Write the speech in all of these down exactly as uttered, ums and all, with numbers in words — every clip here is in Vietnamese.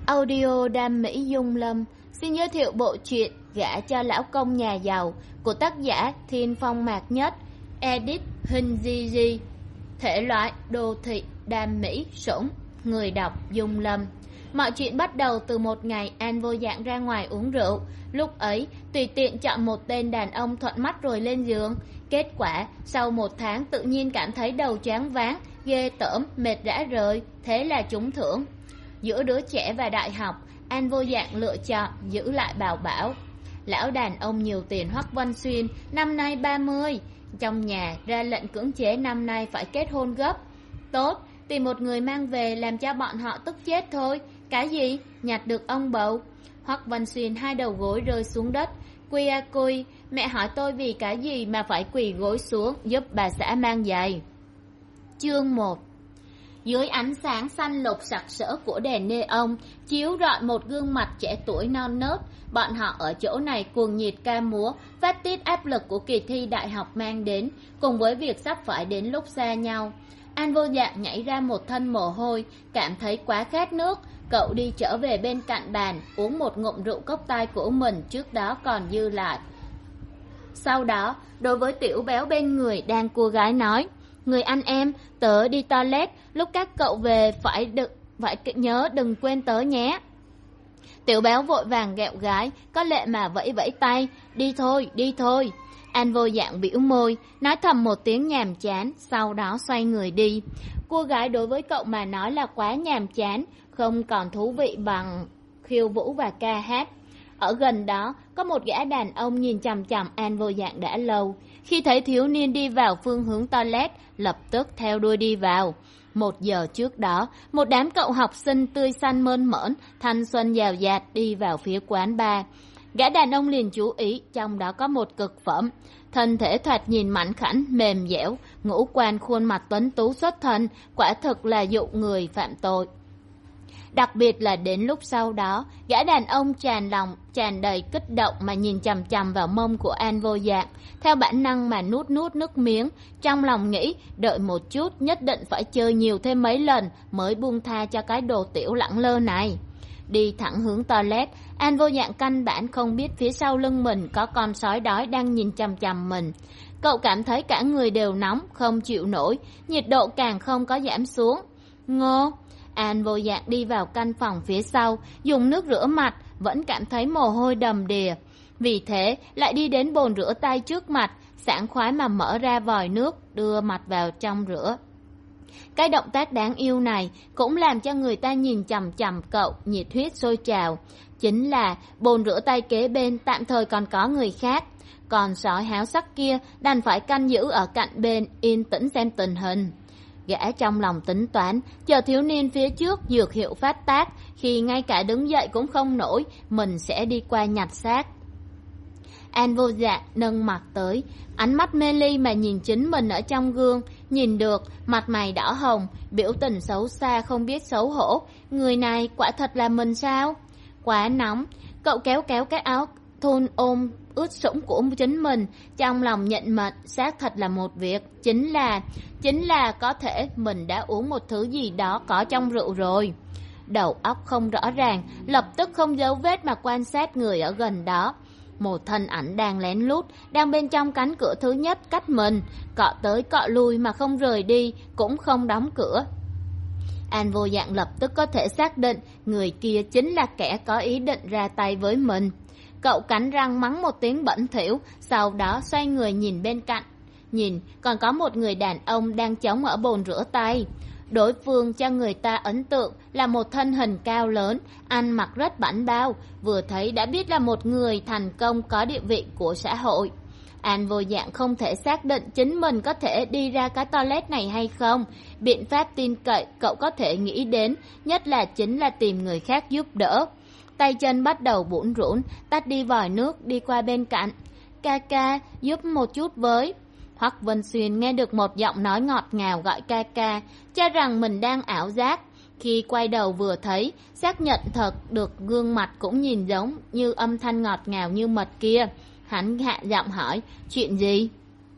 Audio Đam Mỹ Dung Lâm xin giới thiệu bộ truyện Gả cho lão công nhà giàu của tác giả Thiên Phong Mạc Nhất, edit Hình Di Di, thể loại đô thị đam mỹ sủng, người đọc Dung Lâm. Mọi chuyện bắt đầu từ một ngày An vô dạng ra ngoài uống rượu. Lúc ấy tùy tiện chọn một tên đàn ông thuận mắt rồi lên giường. Kết quả sau một tháng tự nhiên cảm thấy đầu choáng váng, ghê tởm, mệt rã rời. Thế là trúng thưởng. Giữa đứa trẻ và đại học, An vô dạng lựa chọn giữ lại Bảo Bảo. Lão đàn ông nhiều tiền Hoắc Văn Xuyên năm nay ba mươi, trong nhà ra lệnh cưỡng chế năm nay phải kết hôn gấp. Tốt, tìm một người mang về làm cho bọn họ tức chết thôi. Cái gì? Nhặt được ông bầu. Hoắc Văn Xuyên hai đầu gối rơi xuống đất. Quy a quy, mẹ hỏi tôi vì cái gì mà phải quỳ gối xuống giúp bà xã mang giày. Chương một. Dưới ánh sáng xanh lục sặc sỡ của đèn neon chiếu rọi một gương mặt trẻ tuổi non nớt, bọn họ ở chỗ này cuồng nhiệt ca múa, phát tiết áp lực của kỳ thi đại học mang đến, cùng với việc sắp phải đến lúc xa nhau. An vô dạng nhảy ra một thân mồ hôi, cảm thấy quá khát nước. Cậu đi trở về bên cạnh bàn, uống một ngụm rượu cốc tai của mình trước đó còn dư lại. Sau đó, đối với tiểu béo bên người đang cô gái nói: Người anh em, tớ đi toilet, lúc các cậu về phải đừng, phải nhớ đừng quên tớ nhé. Tiểu béo vội vàng ghẹo gái, có lệ mà vẫy vẫy tay: Đi thôi, đi thôi. An vô dạng bĩu môi, nói thầm một tiếng nhàm chán, sau đó xoay người đi. Cô gái đối với cậu mà nói là quá nhàm chán, không còn thú vị bằng khiêu vũ và ca hát. Ở gần đó, có một gã đàn ông nhìn chằm chằm An vô dạng đã lâu. Khi thấy thiếu niên đi vào phương hướng toilet, lập tức theo đuôi đi vào. Một giờ trước đó, một đám cậu học sinh tươi xanh mơn mởn, thanh xuân giàu dạt đi vào phía quán bar. Gã đàn ông liền chú ý, trong đó có một cực phẩm. Thân thể thoạt nhìn mảnh khảnh, mềm dẻo, ngũ quan khuôn mặt tuấn tú xuất thần, quả thực là dụ người phạm tội. Đặc biệt là đến lúc sau đó, gã đàn ông tràn lòng, tràn đầy kích động mà nhìn chằm chằm vào mông của An vô dạng, theo bản năng mà nuốt nuốt nước miếng, trong lòng nghĩ đợi một chút nhất định phải chơi nhiều thêm mấy lần mới buông tha cho cái đồ tiểu lẳng lơ này. Đi thẳng hướng toilet, An vô dạng căn bản không biết phía sau lưng mình có con sói đói đang nhìn chằm chằm mình. Cậu cảm thấy cả người đều nóng, không chịu nổi, nhiệt độ càng không có giảm xuống. Ngô! An vô dạng đi vào căn phòng phía sau, dùng nước rửa mặt, vẫn cảm thấy mồ hôi đầm đìa. Vì thế, lại đi đến bồn rửa tay trước mặt, sảng khoái mà mở ra vòi nước, đưa mặt vào trong rửa. Cái động tác đáng yêu này cũng làm cho người ta nhìn chằm chằm cậu, nhiệt huyết sôi trào. Chính là bồn rửa tay kế bên tạm thời còn có người khác. Còn sói háo sắc kia đành phải canh giữ ở cạnh bên, yên tĩnh xem tình hình. Gã trong lòng tính toán, chờ thiếu niên phía trước dược hiệu phát tác, khi ngay cả đứng dậy cũng không nổi, mình sẽ đi qua nhặt xác. An vô dạng nâng mặt tới, ánh mắt mê ly mà nhìn chính mình ở trong gương, nhìn được mặt mày đỏ hồng, biểu tình xấu xa không biết xấu hổ. Người này quả thật là mình sao? Quá nóng, cậu kéo kéo cái áo thun ôm ướt sũng của chính mình, trong lòng nhận mệnh xác thật là một việc, chính là chính là có thể mình đã uống một thứ gì đó có trong rượu rồi. Đầu óc không rõ ràng, lập tức không giấu vết mà quan sát người ở gần đó. Một thân ảnh đang lén lút, đang bên trong cánh cửa thứ nhất cách mình, cọ tới cọ lui mà không rời đi, cũng không đóng cửa. An vô dạng lập tức có thể xác định người kia chính là kẻ có ý định ra tay với mình. Cậu cắn răng mắng một tiếng bẩn thỉu, sau đó xoay người nhìn bên cạnh. Nhìn, còn có một người đàn ông đang chống ở bồn rửa tay. Đối phương cho người ta ấn tượng là một thân hình cao lớn, ăn mặc rất bảnh bao, vừa thấy đã biết là một người thành công có địa vị của xã hội. An vô dạng không thể xác định chính mình có thể đi ra cái toilet này hay không. Biện pháp tin cậy cậu có thể nghĩ đến nhất là chính là tìm người khác giúp đỡ. Tay chân bắt đầu bủn rủn, tắt đi vòi nước, đi qua bên cạnh. Ca ca, giúp một chút với. Hoắc Vân Xuyên nghe được một giọng nói ngọt ngào gọi ca ca, cho rằng mình đang ảo giác. Khi quay đầu vừa thấy, xác nhận thật được gương mặt cũng nhìn giống như âm thanh ngọt ngào như mật kia. Hắn hạ giọng hỏi, chuyện gì?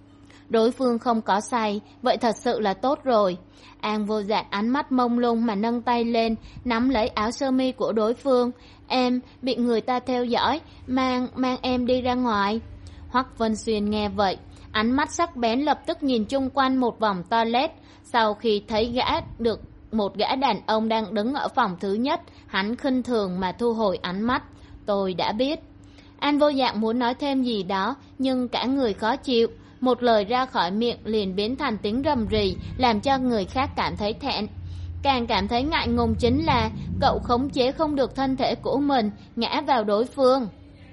Đối phương không có say, vậy thật sự là tốt rồi. An Vô Dạng ánh mắt mông lung mà nâng tay lên, nắm lấy áo sơ mi của đối phương. Em bị người ta theo dõi, mang mang em đi ra ngoài. Hoắc Vân Xuyên nghe vậy, ánh mắt sắc bén lập tức nhìn chung quanh một vòng toilet. Sau khi thấy gã được một gã đàn ông đang đứng ở phòng thứ nhất, hắn khinh thường mà thu hồi ánh mắt. Tôi đã biết. An Vô Dạng muốn nói thêm gì đó, nhưng cả người khó chịu. Một lời ra khỏi miệng liền biến thành tiếng rầm rì, làm cho người khác cảm thấy thẹn. Càng cảm thấy ngại ngùng chính là cậu khống chế không được thân thể của mình, ngã vào đối phương.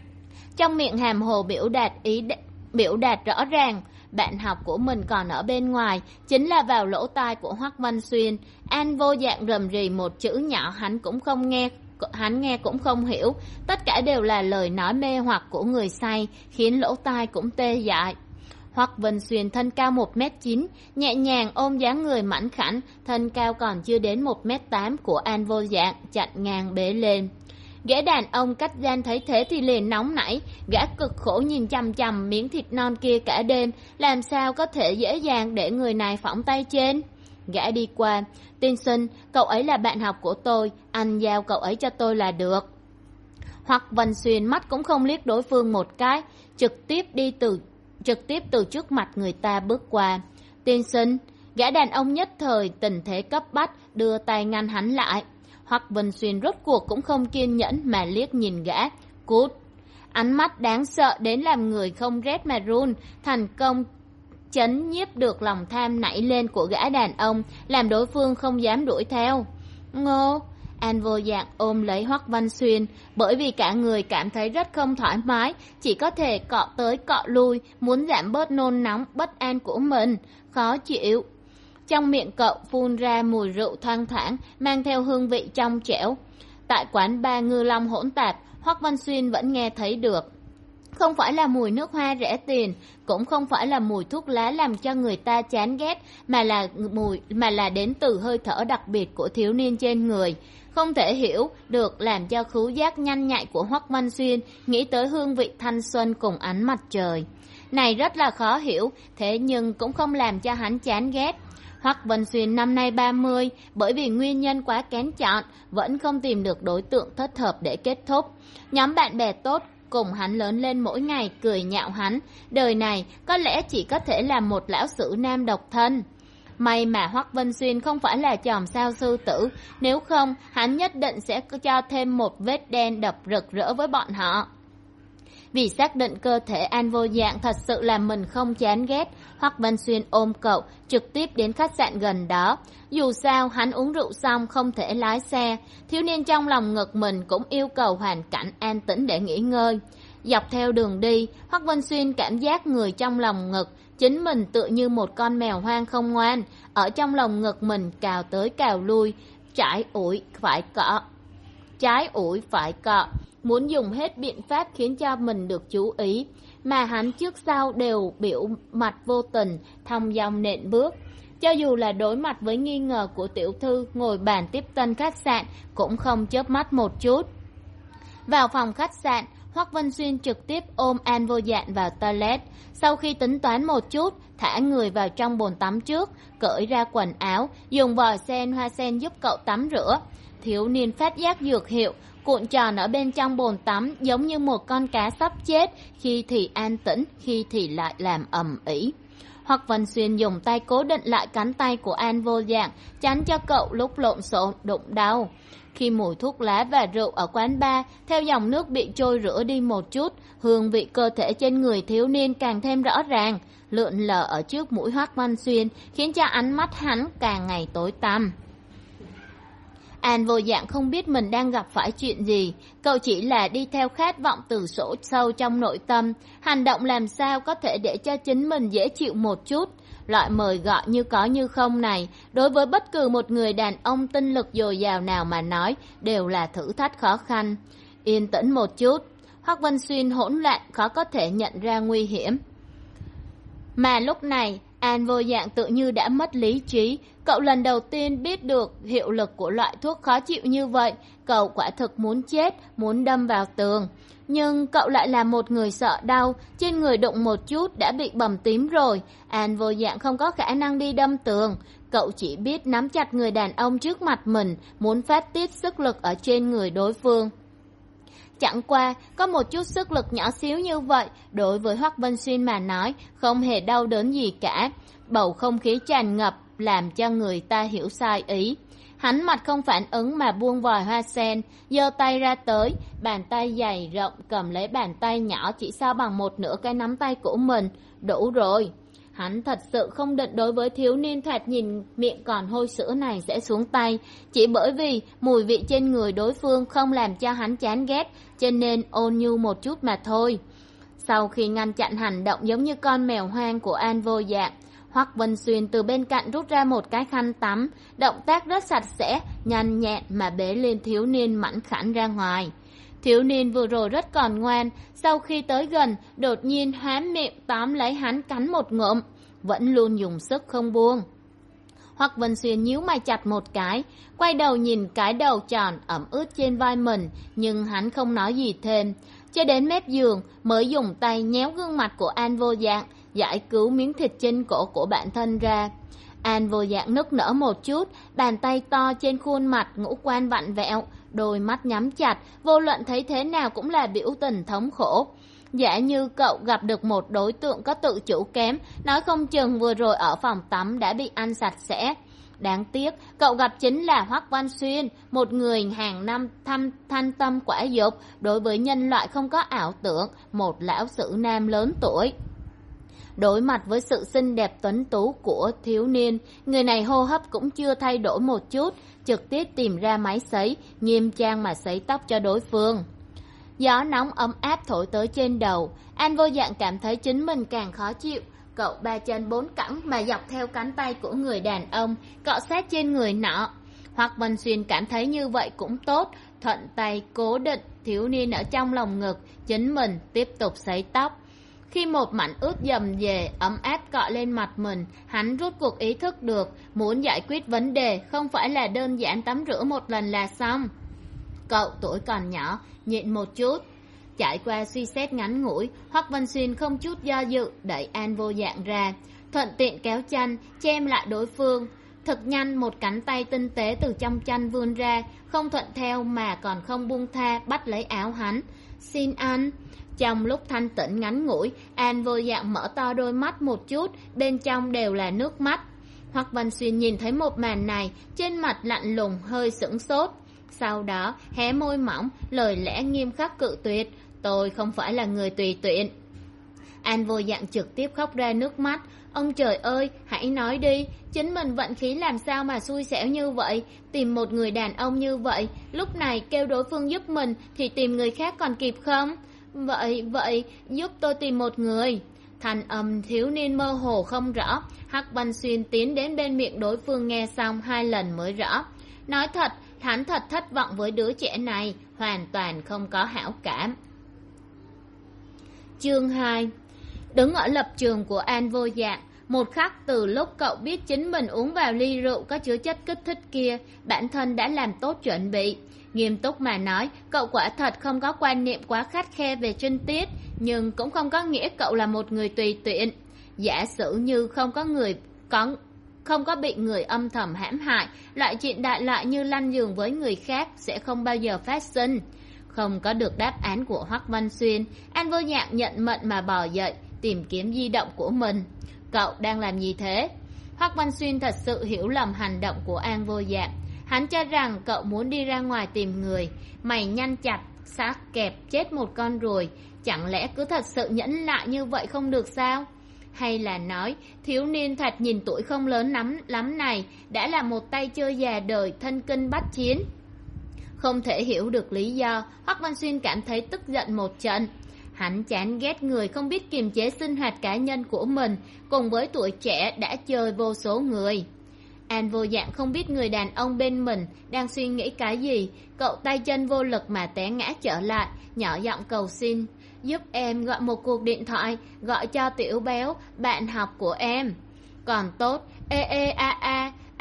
Trong miệng hàm hồ biểu đạt ý đ... biểu đạt rõ ràng, bạn học của mình còn ở bên ngoài, chính là vào lỗ tai của Hoắc Văn Xuyên. An Vô Dạng rầm rì một chữ nhỏ hắn cũng không nghe, hắn nghe cũng không hiểu, tất cả đều là lời nói mê hoặc của người say, khiến lỗ tai cũng tê dại. Hoắc Vân Xuyên thân cao một mét chín, nhẹ nhàng ôm dáng người mảnh khảnh, thân cao còn chưa đến một mét tám của An Vô Dạng, chặn ngang bế lên. Gã đàn ông cách gian thấy thế thì liền nóng nảy, gã cực khổ nhìn chằm chằm miếng thịt non kia cả đêm, làm sao có thể dễ dàng để người này phóng tay trên. Gã đi qua, tiên sinh, cậu ấy là bạn học của tôi, anh giao cậu ấy cho tôi là được. Hoắc Vân Xuyên mắt cũng không liếc đối phương một cái, trực tiếp đi từ trực tiếp từ trước mặt người ta bước qua. Tiên sinh, gã đàn ông nhất thời tình thế cấp bách, đưa tay ngăn hắn lại. Hoắc Vân Xuyên rốt cuộc cũng không kiên nhẫn mà liếc nhìn gã. Cút. Ánh mắt đáng sợ đến làm người không rét mà run, thành công chấn nhiếp được lòng tham nảy lên của gã đàn ông, làm đối phương không dám đuổi theo. Ngô. An Vô Dạng ôm lấy Hoắc Văn Xuyên, bởi vì cả người cảm thấy rất không thoải mái, chỉ có thể cọ tới cọ lui, muốn giảm bớt nôn nóng bất an của mình. Khó chịu. Trong miệng cậu phun ra mùi rượu thoang thoảng, mang theo hương vị trong trẻo. Tại quán bar Ngư Long hỗn tạp, Hoắc Văn Xuyên vẫn nghe thấy được. Không phải là mùi nước hoa rẻ tiền, cũng không phải là mùi thuốc lá làm cho người ta chán ghét, mà là mùi mà là đến từ hơi thở đặc biệt của thiếu niên trên người. Không thể hiểu được làm cho khứu giác nhanh nhạy của Hoắc Văn Xuyên nghĩ tới hương vị thanh xuân cùng ánh mặt trời. Này rất là khó hiểu, thế nhưng cũng không làm cho hắn chán ghét. Hoắc Văn Xuyên năm nay ba mươi, bởi vì nguyên nhân quá kén chọn, vẫn không tìm được đối tượng thích hợp để kết thúc. Nhóm bạn bè tốt cùng hắn lớn lên mỗi ngày cười nhạo hắn, đời này có lẽ chỉ có thể là một lão sử nam độc thân. May mà Hoắc Vân Xuyên không phải là chòm sao sư tử, nếu không hắn nhất định sẽ cho thêm một vết đen đập rực rỡ với bọn họ. Vì xác định cơ thể An Vô Dạng thật sự là mình không chán ghét, Hoắc Văn Xuyên ôm cậu trực tiếp đến khách sạn gần đó. Dù sao hắn uống rượu xong không thể lái xe, thiếu niên trong lòng ngực mình cũng yêu cầu hoàn cảnh an tĩnh để nghỉ ngơi. Dọc theo đường đi, Hoắc Văn Xuyên cảm giác người trong lòng ngực chính mình tựa như một con mèo hoang không ngoan, ở trong lòng ngực mình cào tới cào lui, trái ủi phải cọ, trái ủi phải cọ, muốn dùng hết biện pháp khiến cho mình được chú ý, mà hắn trước sau đều biểu mặt vô tình, thong dong nện bước. Cho dù là đối mặt với nghi ngờ của tiểu thư ngồi bàn tiếp tân khách sạn, cũng không chớp mắt một chút. Vào phòng khách sạn, Hoắc Văn Xuyên trực tiếp ôm An Vô Dạng vào toilet. Sau khi tính toán một chút, thả người vào trong bồn tắm trước, cởi ra quần áo, dùng vòi sen hoa sen giúp cậu tắm rửa. Thiếu niên phát giác dược hiệu, cuộn tròn ở bên trong bồn tắm giống như một con cá sắp chết, khi thì an tĩnh, khi thì lại làm ầm ĩ. Hoắc Văn Xuyên dùng tay cố định lại cánh tay của An Vô Dạng, tránh cho cậu lúc lộn xộn đụng đau. Khi mùi thuốc lá và rượu ở quán bar theo dòng nước bị trôi rửa đi một chút, hương vị cơ thể trên người thiếu niên càng thêm rõ ràng, lượn lờ ở trước mũi Hoắc Văn Xuyên, khiến cho ánh mắt hắn càng ngày tối tăm. An Vô Dạng không biết mình đang gặp phải chuyện gì, cậu chỉ là đi theo khát vọng từ sổ sâu trong nội tâm, hành động làm sao có thể để cho chính mình dễ chịu một chút. Loại mời gọi như có như không này, đối với bất cứ một người đàn ông tinh lực dồi dào nào mà nói, đều là thử thách khó khăn. Yên tĩnh một chút, Hoắc Văn Xuyên hỗn loạn khó có thể nhận ra nguy hiểm. Mà lúc này, An Vô Dạng tự như đã mất lý trí, Cậu lần đầu tiên biết được hiệu lực của loại thuốc khó chịu như vậy. Cậu quả thực muốn chết, muốn đâm vào tường. Nhưng cậu lại là một người sợ đau, trên người đụng một chút đã bị bầm tím rồi. An Vô Dạng không có khả năng đi đâm tường. Cậu chỉ biết nắm chặt người đàn ông trước mặt mình, muốn phát tiết sức lực ở trên người đối phương. Chẳng qua, có một chút sức lực nhỏ xíu như vậy, đối với Hoắc Vân Xuyên mà nói, không hề đau đớn gì cả. Bầu không khí tràn ngập, làm cho người ta hiểu sai ý. Hắn mặt không phản ứng mà buông vòi hoa sen, giơ tay ra tới, bàn tay dày rộng cầm lấy bàn tay nhỏ chỉ so bằng một nửa cái nắm tay của mình. Đủ rồi. Hắn thật sự không định đối với thiếu niên thoạt nhìn miệng còn hôi sữa này sẽ xuống tay, chỉ bởi vì mùi vị trên người đối phương không làm cho hắn chán ghét, cho nên ôn nhu một chút mà thôi. Sau khi ngăn chặn hành động giống như con mèo hoang của An Vô Dạng, Hoắc Vân Xuyên từ bên cạnh rút ra một cái khăn tắm, động tác rất sạch sẽ, nhanh nhẹn mà bế lên thiếu niên mảnh khảnh ra ngoài. Thiếu niên vừa rồi rất còn ngoan, sau khi tới gần, đột nhiên há miệng tóm lấy hắn cắn một ngụm, vẫn luôn dùng sức không buông. Hoắc Vân Xuyên nhíu mày chặt một cái, quay đầu nhìn cái đầu tròn ẩm ướt trên vai mình, nhưng hắn không nói gì thêm. Cho đến mép giường mới dùng tay nhéo gương mặt của An Vô Dạng, giải cứu miếng thịt trên cổ của bản thân ra. An Vô Dạng nức nở một chút, bàn tay to trên khuôn mặt ngũ quan vặn vẹo, đôi mắt nhắm chặt, vô luận thấy thế nào cũng là biểu tình thống khổ. Giả như cậu gặp được một đối tượng có tự chủ kém, nói không chừng vừa rồi ở phòng tắm đã bị ăn sạch sẽ. Đáng tiếc, cậu gặp chính là Hoắc Văn Xuyên, một người hàng năm thăm thanh tâm quả dục, đối với nhân loại không có ảo tưởng, một lão sử nam lớn tuổi. Đối mặt với sự xinh đẹp tuấn tú của thiếu niên, người này hô hấp cũng chưa thay đổi một chút, trực tiếp tìm ra máy sấy, nghiêm trang mà sấy tóc cho đối phương. Gió nóng ấm áp thổi tới trên đầu, An Vô Dạng cảm thấy chính mình càng khó chịu. Cậu ba chân bốn cẳng mà dọc theo cánh tay của người đàn ông, cọ sát trên người nọ. Hoắc Vân Xuyên cảm thấy như vậy cũng tốt, thuận tay cố định thiếu niên ở trong lòng ngực, chính mình tiếp tục sấy tóc. Khi một mảnh ướt dầm dề ấm áp cọ lên mặt mình, hắn rút cuộc ý thức được, muốn giải quyết vấn đề không phải là đơn giản tắm rửa một lần là xong. Cậu tuổi còn nhỏ, nhịn một chút. Trải qua suy xét ngắn ngủi, Hoắc Vân Xuyên không chút do dự đẩy An Vô Dạng ra, thuận tiện kéo chăn che lại đối phương. Thật nhanh một cánh tay tinh tế từ trong chăn vươn ra, không thuận theo mà còn không buông tha bắt lấy áo hắn. Xin anh. Trong lúc thanh tĩnh ngắn ngủi, An Vô Dạng mở to đôi mắt một chút, bên trong đều là nước mắt. Hoắc Vân Xuyên nhìn thấy một màn này, trên mặt lạnh lùng hơi sững sốt. Sau đó hé môi mỏng, lời lẽ nghiêm khắc cự tuyệt, tôi không phải là người tùy tiện. An Vô Dạng trực tiếp khóc ra nước mắt. Ông trời ơi, hãy nói đi, chính mình vận khí làm sao mà xui xẻo như vậy, tìm một người đàn ông như vậy, lúc này kêu đối phương giúp mình thì tìm người khác còn kịp không? Vậy, vậy, giúp tôi tìm một người. Thanh âm thiếu niên mơ hồ không rõ, Hắc Văn Xuyên tiến đến bên miệng đối phương nghe xong hai lần mới rõ. Nói thật, hắn thật thất vọng với đứa trẻ này, hoàn toàn không có hảo cảm. Chương hai. Đứng ở lập trường của An Vô Dạng, một khắc từ lúc cậu biết chính mình uống vào ly rượu có chứa chất kích thích kia, bản thân đã làm tốt chuẩn bị. Nghiêm túc mà nói, cậu quả thật không có quan niệm quá khắt khe về trinh tiết, nhưng cũng không có nghĩa cậu là một người tùy tiện. Giả sử như không có người có không có bị người âm thầm hãm hại, loại chuyện đại loại như lăn giường với người khác sẽ không bao giờ phát sinh. Không có được đáp án của Hoắc Văn Xuyên, An Vô Dạng nhận mệnh mà bò dậy, tìm kiếm di động của mình. Cậu đang làm gì thế? Hoắc Văn Xuyên thật sự hiểu lầm hành động của An Vô Dạng. Hắn cho rằng cậu muốn đi ra ngoài tìm người. Mày nhăn chặt, xác kẹp chết một con ruồi. Chẳng lẽ cứ thật sự nhẫn lại như vậy không được sao? Hay là nói, thiếu niên thật nhìn tuổi không lớn lắm, lắm này đã là một tay chơi già đời thân kinh bách chiến? Không thể hiểu được lý do, Hoắc Văn Xuyên cảm thấy tức giận một trận. Hắn chán ghét người không biết kiềm chế sinh hoạt cá nhân của mình, cùng với tuổi trẻ đã chơi vô số người. An Vô Dạng không biết người đàn ông bên mình đang suy nghĩ cái gì, cậu tay chân vô lực mà té ngã trở lại, nhỏ giọng cầu xin. Giúp em gọi một cuộc điện thoại, gọi cho Tiểu Béo, bạn học của em. Còn tốt, ê ê a a,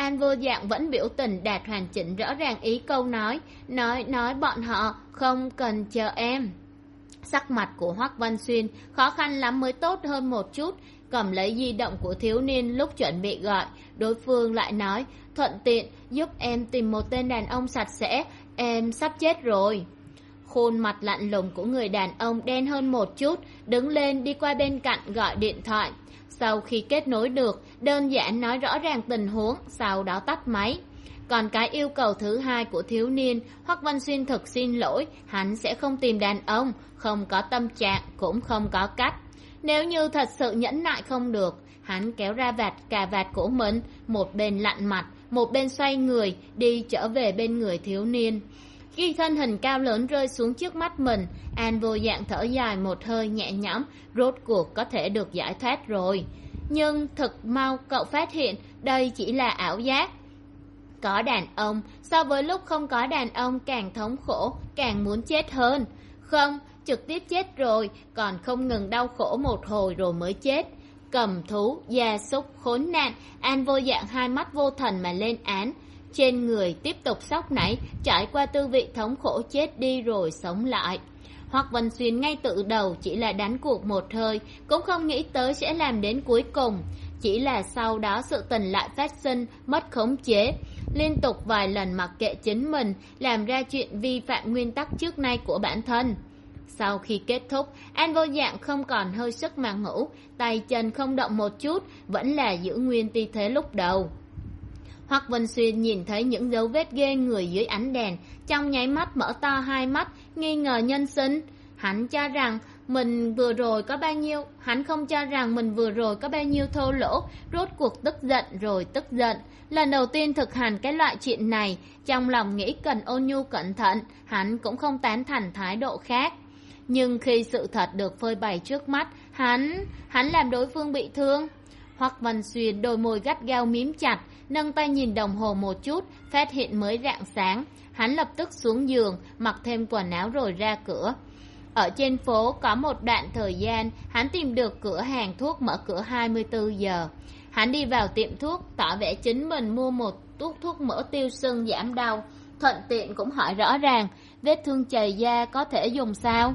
An Vô Dạng vẫn biểu tình đạt hoàn chỉnh rõ ràng ý câu nói, nói nói bọn họ không cần chờ em. Sắc mặt của Hoắc Văn Xuyên khó khăn lắm mới tốt hơn một chút, cầm lấy di động của thiếu niên lúc chuẩn bị gọi, đối phương lại nói, thuận tiện giúp em tìm một tên đàn ông sạch sẽ, em sắp chết rồi. Khuôn mặt lạnh lùng của người đàn ông đen hơn một chút, đứng lên đi qua bên cạnh gọi điện thoại. Sau khi kết nối được, đơn giản nói rõ ràng tình huống, sau đó tắt máy. Còn cái yêu cầu thứ hai của thiếu niên, Hoắc Văn Xuyên thực xin lỗi, hắn sẽ không tìm đàn ông, không có tâm trạng, cũng không có cách. Nếu như thật sự nhẫn nại không được, hắn kéo ra vạt cà vạt của mình, một bên lặn mặt, một bên xoay người, đi trở về bên người thiếu niên. Khi thân hình cao lớn rơi xuống trước mắt mình, An Vô Dạng thở dài một hơi nhẹ nhõm, rốt cuộc có thể được giải thoát rồi. Nhưng thực mau cậu phát hiện đây chỉ là ảo giác. Có đàn ông, so với lúc không có đàn ông càng thống khổ, càng muốn chết hơn. Không, trực tiếp chết rồi, còn không ngừng đau khổ một hồi rồi mới chết. Cầm thú, gia súc, khốn nạn, An Vô Dạng hai mắt vô thần mà lên án. Trên người tiếp tục sóc nảy, trải qua tư vị thống khổ chết đi rồi sống lại. Hoắc Văn Xuyên ngay từ đầu chỉ là đánh cuộc một hơi, cũng không nghĩ tới sẽ làm đến cuối cùng. Chỉ là sau đó sự tình lại phát sinh, mất khống chế. Liên tục vài lần mặc kệ chính mình, làm ra chuyện vi phạm nguyên tắc trước nay của bản thân. Sau khi kết thúc, An Vô Dạng không còn hơi sức mà ngủ, tay chân không động một chút, vẫn là giữ nguyên tư thế lúc đầu. Hoắc Văn Xuyên nhìn thấy những dấu vết ghê người dưới ánh đèn, trong nháy mắt mở to hai mắt, nghi ngờ nhân sinh. Hắn cho rằng mình vừa rồi có bao nhiêu, hắn không cho rằng mình vừa rồi có bao nhiêu thô lỗ, rốt cuộc tức giận rồi tức giận. Lần đầu tiên thực hành cái loại chuyện này, trong lòng nghĩ cần ôn nhu cẩn thận, hắn cũng không tán thành thái độ khác. Nhưng khi sự thật được phơi bày trước mắt, hắn, hắn làm đối phương bị thương. Hoắc Văn Xuyên đôi môi gắt gao mím chặt, nâng tay nhìn đồng hồ một chút, phát hiện mới rạng sáng. Hắn lập tức xuống giường, mặc thêm quần áo rồi ra cửa. Ở trên phố có một đoạn thời gian, hắn tìm được cửa hàng thuốc mở cửa hai mươi tư giờ. Hắn đi vào tiệm thuốc, tỏ vẻ chính mình mua một tuốt thuốc mỡ tiêu sưng giảm đau. Thuận tiện cũng hỏi rõ ràng, vết thương chày da có thể dùng sao?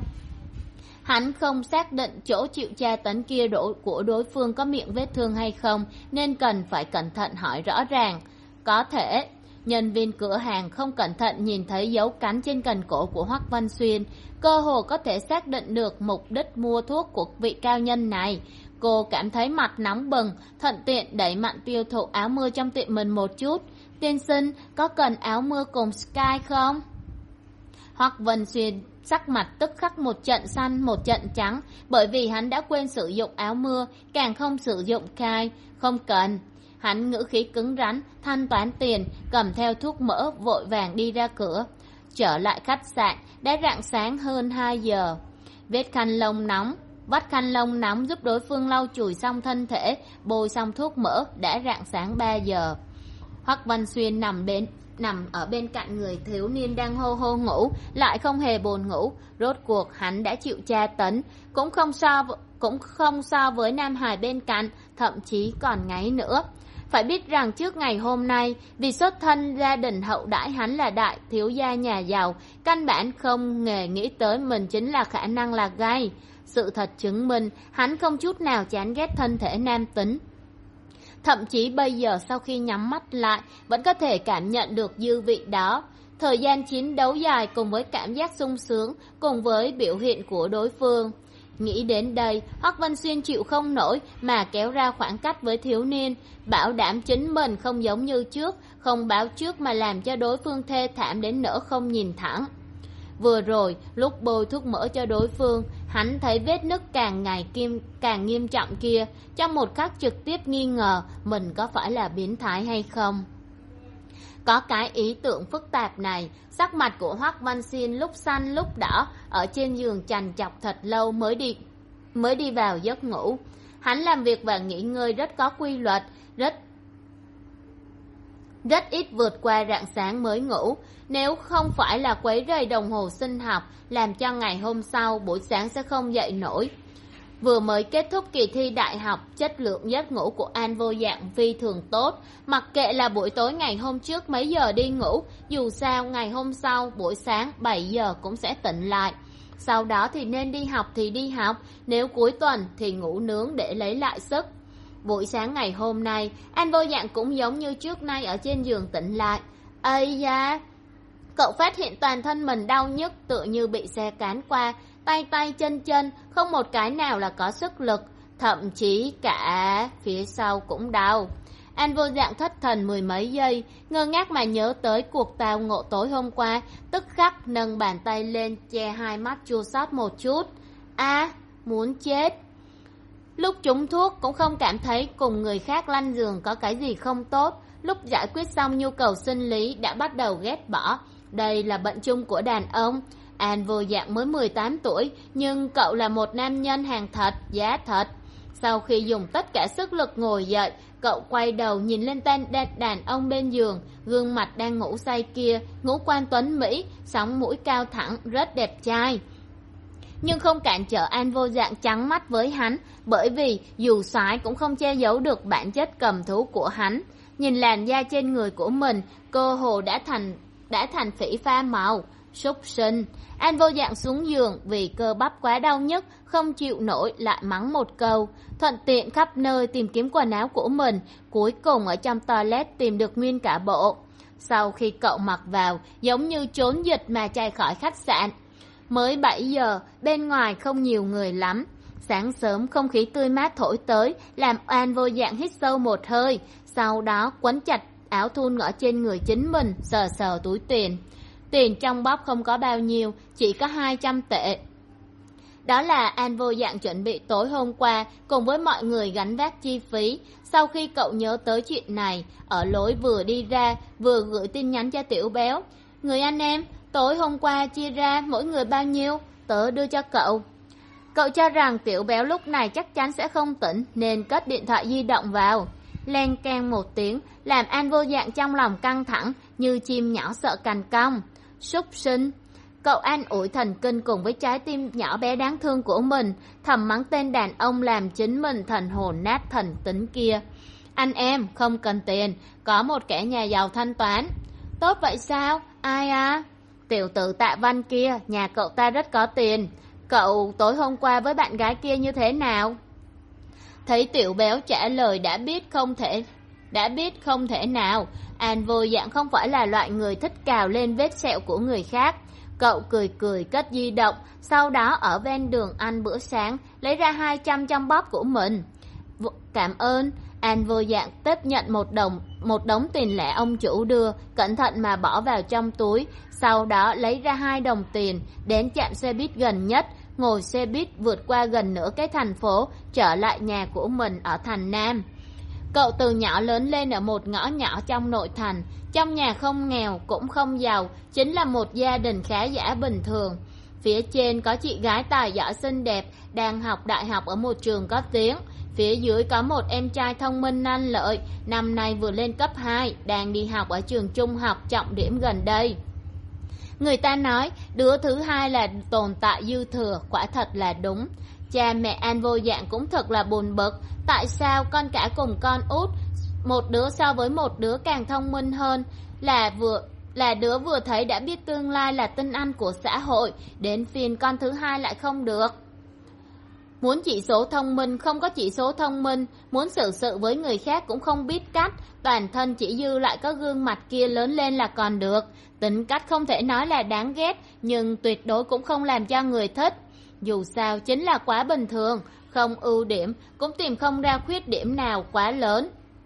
Hắn không xác định chỗ chịu tra tấn kia đổ của đối phương có miệng vết thương hay không, nên cần phải cẩn thận hỏi rõ ràng. Có thể, nhân viên cửa hàng không cẩn thận nhìn thấy dấu cắn trên cần cổ của Hoắc Văn Xuyên, cơ hồ có thể xác định được mục đích mua thuốc của vị cao nhân này. Cô cảm thấy mặt nóng bừng, thuận tiện đẩy mạnh tiêu thụ áo mưa trong tiệm mình một chút. Tiên sinh, có cần áo mưa cùng Sky không? Hoắc Văn Xuyên sắc mặt tức khắc một trận xanh một trận trắng, bởi vì hắn đã quên sử dụng áo mưa, càng không sử dụng Sky. Không cần. Hắn ngữ khí cứng rắn, thanh toán tiền, cầm theo thuốc mỡ, vội vàng đi ra cửa. Trở lại khách sạn, đã rạng sáng hơn hai giờ. Vết khăn lông nóng, vắt khăn lông nóng giúp đối phương lau chùi xong thân thể, bôi xong thuốc mỡ, đã rạng sáng ba giờ. Hoắc Văn Xuyên nằm bên nằm ở bên cạnh người thiếu niên đang hô hô ngủ, lại không hề buồn ngủ. Rốt cuộc hắn đã chịu tra tấn, cũng không so cũng không so với nam hài bên cạnh, thậm chí còn ngáy nữa. Phải biết rằng trước ngày hôm nay, vì xuất thân gia đình hậu đãi hắn là đại thiếu gia nhà giàu, căn bản không hề nghĩ tới mình chính là khả năng là gay. Sự thật chứng minh, hắn không chút nào chán ghét thân thể nam tính. Thậm chí bây giờ sau khi nhắm mắt lại, vẫn có thể cảm nhận được dư vị đó. Thời gian chiến đấu dài cùng với cảm giác sung sướng, cùng với biểu hiện của đối phương. Nghĩ đến đây, Hoắc Văn Xuyên chịu không nổi mà kéo ra khoảng cách với thiếu niên, bảo đảm chính mình không giống như trước, không báo trước mà làm cho đối phương thê thảm đến nỗi không nhìn thẳng. Vừa rồi, lúc bôi thuốc mỡ cho đối phương, hắn thấy vết nứt càng ngày kim càng nghiêm trọng kia, trong một khắc trực tiếp nghi ngờ mình có phải là biến thái hay không. Có cái ý tưởng phức tạp này, sắc mặt của Hoắc Văn Xuyên lúc xanh lúc đỏ, ở trên giường trằn trọc thật lâu mới đi mới đi vào giấc ngủ. Hắn làm việc và nghỉ ngơi rất có quy luật, rất rất ít vượt qua rạng sáng mới ngủ. Nếu không phải là quấy rầy đồng hồ sinh học, làm cho ngày hôm sau buổi sáng sẽ không dậy nổi. Vừa mới kết thúc kỳ thi đại học, chất lượng giấc ngủ của An Vô Dạng phi thường tốt. Mặc kệ là buổi tối ngày hôm trước mấy giờ đi ngủ, dù sao ngày hôm sau buổi sáng bảy giờ cũng sẽ tỉnh lại. Sau đó thì nên đi học thì đi học, nếu cuối tuần thì ngủ nướng để lấy lại sức. Buổi sáng ngày hôm nay, An Vô Dạng cũng giống như trước nay ở trên giường tỉnh lại. Ây da! Cậu phát hiện toàn thân mình đau nhức, tựa như bị xe cán qua, tay tay chân chân, không một cái nào là có sức lực, thậm chí cả phía sau cũng đau. An Vô Dạng thất thần mười mấy giây, ngơ ngác mà nhớ tới cuộc tao ngộ tối hôm qua, tức khắc nâng bàn tay lên che hai mắt chua xót một chút. A, à, muốn chết. Lúc trúng thuốc cũng không cảm thấy cùng người khác lăn giường có cái gì không tốt, lúc giải quyết xong nhu cầu sinh lý đã bắt đầu ghét bỏ. Đây là bệnh chung của đàn ông. An Vô Dạng mới mười tám tuổi, nhưng cậu là một nam nhân hàng thật, giá thật. Sau khi dùng tất cả sức lực ngồi dậy, cậu quay đầu nhìn lên tên đàn ông bên giường, gương mặt đang ngủ say kia, ngũ quan tuấn Mỹ, sóng mũi cao thẳng, rất đẹp trai. Nhưng không cản trở An Vô Dạng trắng mắt với hắn, bởi vì dù soái cũng không che giấu được bản chất cầm thú của hắn. Nhìn làn da trên người của mình, cơ hồ đã thành đã thành phỉ pha màu. Súc sinh. An Vô Dạng xuống giường vì cơ bắp quá đau nhức, không chịu nổi, lại mắng một câu, thuận tiện khắp nơi tìm kiếm quần áo của mình, cuối cùng ở trong toilet tìm được nguyên cả bộ. Sau khi cậu mặc vào, giống như trốn dịch mà chạy khỏi khách sạn. Mới bảy giờ, bên ngoài không nhiều người lắm. Sáng sớm không khí tươi mát thổi tới, làm An Vô Dạng hít sâu một hơi, sau đó quấn chặt áo thun ở trên người chính mình, sờ sờ túi tiền. Tiền trong bóp không có bao nhiêu, chỉ có hai trăm tệ. Đó là An Vô Dạng chuẩn bị tối hôm qua cùng với mọi người gánh vác chi phí. Sau khi cậu nhớ tới chuyện này, ở lối vừa đi ra, vừa gửi tin nhắn cho Tiểu Béo. Người anh em, tối hôm qua chia ra mỗi người bao nhiêu, tớ đưa cho cậu. Cậu cho rằng Tiểu Béo lúc này chắc chắn sẽ không tỉnh, nên cất điện thoại di động vào. Len keng một tiếng, làm An Vô Dạng trong lòng căng thẳng, như chim nhỏ sợ cành cong. Súc sinh. Cậu an ủi thần kinh cùng với trái tim nhỏ bé đáng thương của mình, thầm mắng tên đàn ông làm chính mình thần hồn nát thần tính kia. Anh em, không cần tiền, có một kẻ nhà giàu thanh toán. Tốt vậy sao? Ai à? Tiểu tử Tạ Văn kia, nhà cậu ta rất có tiền. Cậu tối hôm qua với bạn gái kia như thế nào? Thấy Tiểu Béo trả lời đã biết không thể, đã biết không thể nào. An Vô Dạng không phải là loại người thích cào lên vết sẹo của người khác. Cậu cười cười cất di động, sau đó ở ven đường ăn bữa sáng, lấy ra hai trăm trong bóp của mình. Cảm ơn. An Vô Dạng tiếp nhận một đồng một đống tiền lẻ ông chủ đưa, cẩn thận mà bỏ vào trong túi, sau đó lấy ra hai đồng tiền, đến trạm xe buýt gần nhất, ngồi xe buýt vượt qua gần nửa cái thành phố, trở lại nhà của mình ở thành Nam. Cậu từ nhỏ lớn lên ở một ngõ nhỏ trong nội thành, trong nhà không nghèo cũng không giàu, chính là một gia đình khá giả bình thường. Phía trên có chị gái tài giỏi xinh đẹp, đang học đại học ở một trường có tiếng. Phía dưới có một em trai thông minh năng lợi, năm nay vừa lên cấp hai, đang đi học ở trường trung học trọng điểm gần đây. Người ta nói đứa thứ hai là tồn tại dư thừa, quả thật là đúng. Cha mẹ An Vô Dạng cũng thật là buồn bực, tại sao con cả cùng con út, một đứa so với một đứa càng thông minh hơn, là vừa là đứa vừa thấy đã biết tương lai là tinh anh của xã hội, đến phiên con thứ hai lại không được. Muốn chỉ số thông minh không có chỉ số thông minh, muốn xử sự với người khác cũng không biết cách, toàn thân chỉ dư lại có gương mặt kia lớn lên là còn được. Tính cách không thể nói là đáng ghét, nhưng tuyệt đối cũng không làm cho người thích. Dù sao chính là quá bình thường, không ưu điểm, cũng tìm không ra khuyết điểm nào quá lớn.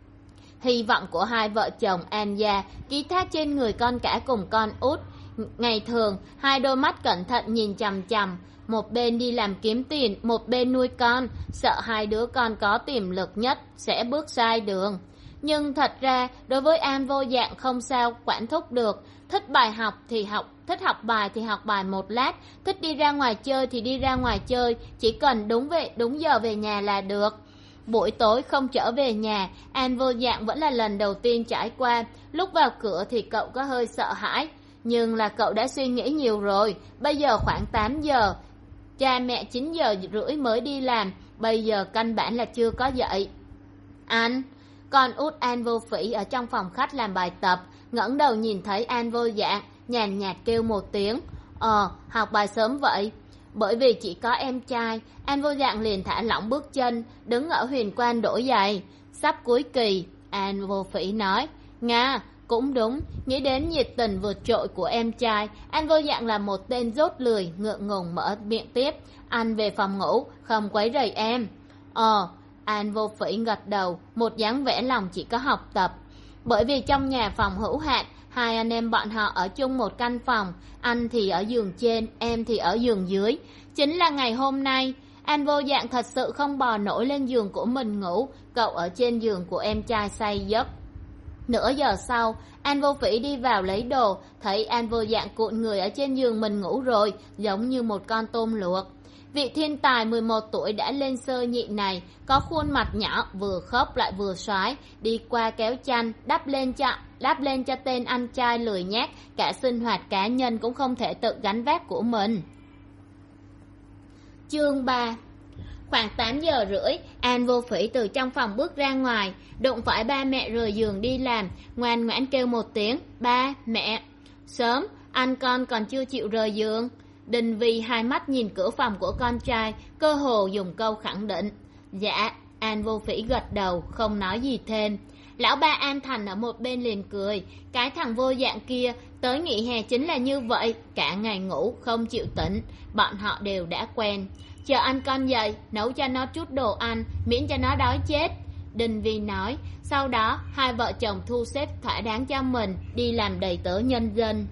Hy vọng của hai vợ chồng An gia ký thác trên người con cả cùng con út. Ngày thường, hai đôi mắt cẩn thận nhìn chằm chằm, một bên đi làm kiếm tiền, một bên nuôi con, sợ hai đứa con có tiềm lực nhất sẽ bước sai đường. Nhưng thật ra, đối với An Vô Dạng không sao quản thúc được, thích bài học thì học, thích học bài thì học bài một lát, thích đi ra ngoài chơi thì đi ra ngoài chơi, chỉ cần đúng về đúng giờ về nhà là được. Buổi tối không trở về nhà, An Vô Dạng vẫn là lần đầu tiên trải qua, lúc vào cửa thì cậu có hơi sợ hãi, nhưng là cậu đã suy nghĩ nhiều rồi, bây giờ khoảng tám giờ. Cha mẹ chín giờ rưỡi mới đi làm, bây giờ căn bản là chưa có dậy. Anh, con út An Vô Phỉ ở trong phòng khách làm bài tập, ngẩng đầu nhìn thấy An Vô Dạng, nhàn nhạt kêu một tiếng. Ờ, học bài sớm vậy. Bởi vì chỉ có em trai, An Vô Dạng liền thả lỏng bước chân, đứng ở huyền quan đổi giày. Sắp cuối kỳ, An Vô Phỉ nói. Nga, cũng đúng, nghĩ đến nhiệt tình vượt trội của em trai, An Vô Dạng là một tên dốt lười, ngượng ngùng mở miệng tiếp. Anh về phòng ngủ, không quấy rầy em. Ờ, An Vô Phỉ gật đầu, một dáng vẻ lòng chỉ có học tập. Bởi vì trong nhà phòng hữu hạn, hai anh em bọn họ ở chung một căn phòng, anh thì ở giường trên, em thì ở giường dưới. Chính là ngày hôm nay, An Vô Dạng thật sự không bò nổi lên giường của mình ngủ, cậu ở trên giường của em trai say giấc. Nửa giờ sau, An Vô Phỉ đi vào lấy đồ, thấy An Vô Dạng cuộn người ở trên giường mình ngủ rồi, giống như một con tôm luộc. Vị thiên tài mười một tuổi đã lên sơ nhị này, có khuôn mặt nhỏ, vừa khớp lại vừa xoái, đi qua kéo chăn, đắp lên cho, đắp lên cho tên anh trai lười nhác, cả sinh hoạt cá nhân cũng không thể tự gánh vác của mình. Chương ba. Khoảng tám giờ rưỡi, An Vô Phỉ từ trong phòng bước ra ngoài, đụng phải ba mẹ rời giường đi làm, ngoan ngoãn kêu một tiếng, ba, mẹ. Sớm, anh con còn chưa chịu rời giường. Đình Vi hai mắt nhìn cửa phòng của con trai, cơ hồ dùng câu khẳng định. Dạ, An Vô Phỉ gật đầu, không nói gì thêm. Lão ba An Thành ở một bên liền cười, cái thằng Vô Dạng kia, tới nghỉ hè chính là như vậy, cả ngày ngủ, không chịu tỉnh, bọn họ đều đã quen. Chờ anh con dậy, nấu cho nó chút đồ ăn, miễn cho nó đói chết. Đình Vi nói, sau đó hai vợ chồng thu xếp thỏa đáng cho mình, đi làm đầy tớ nhân dân.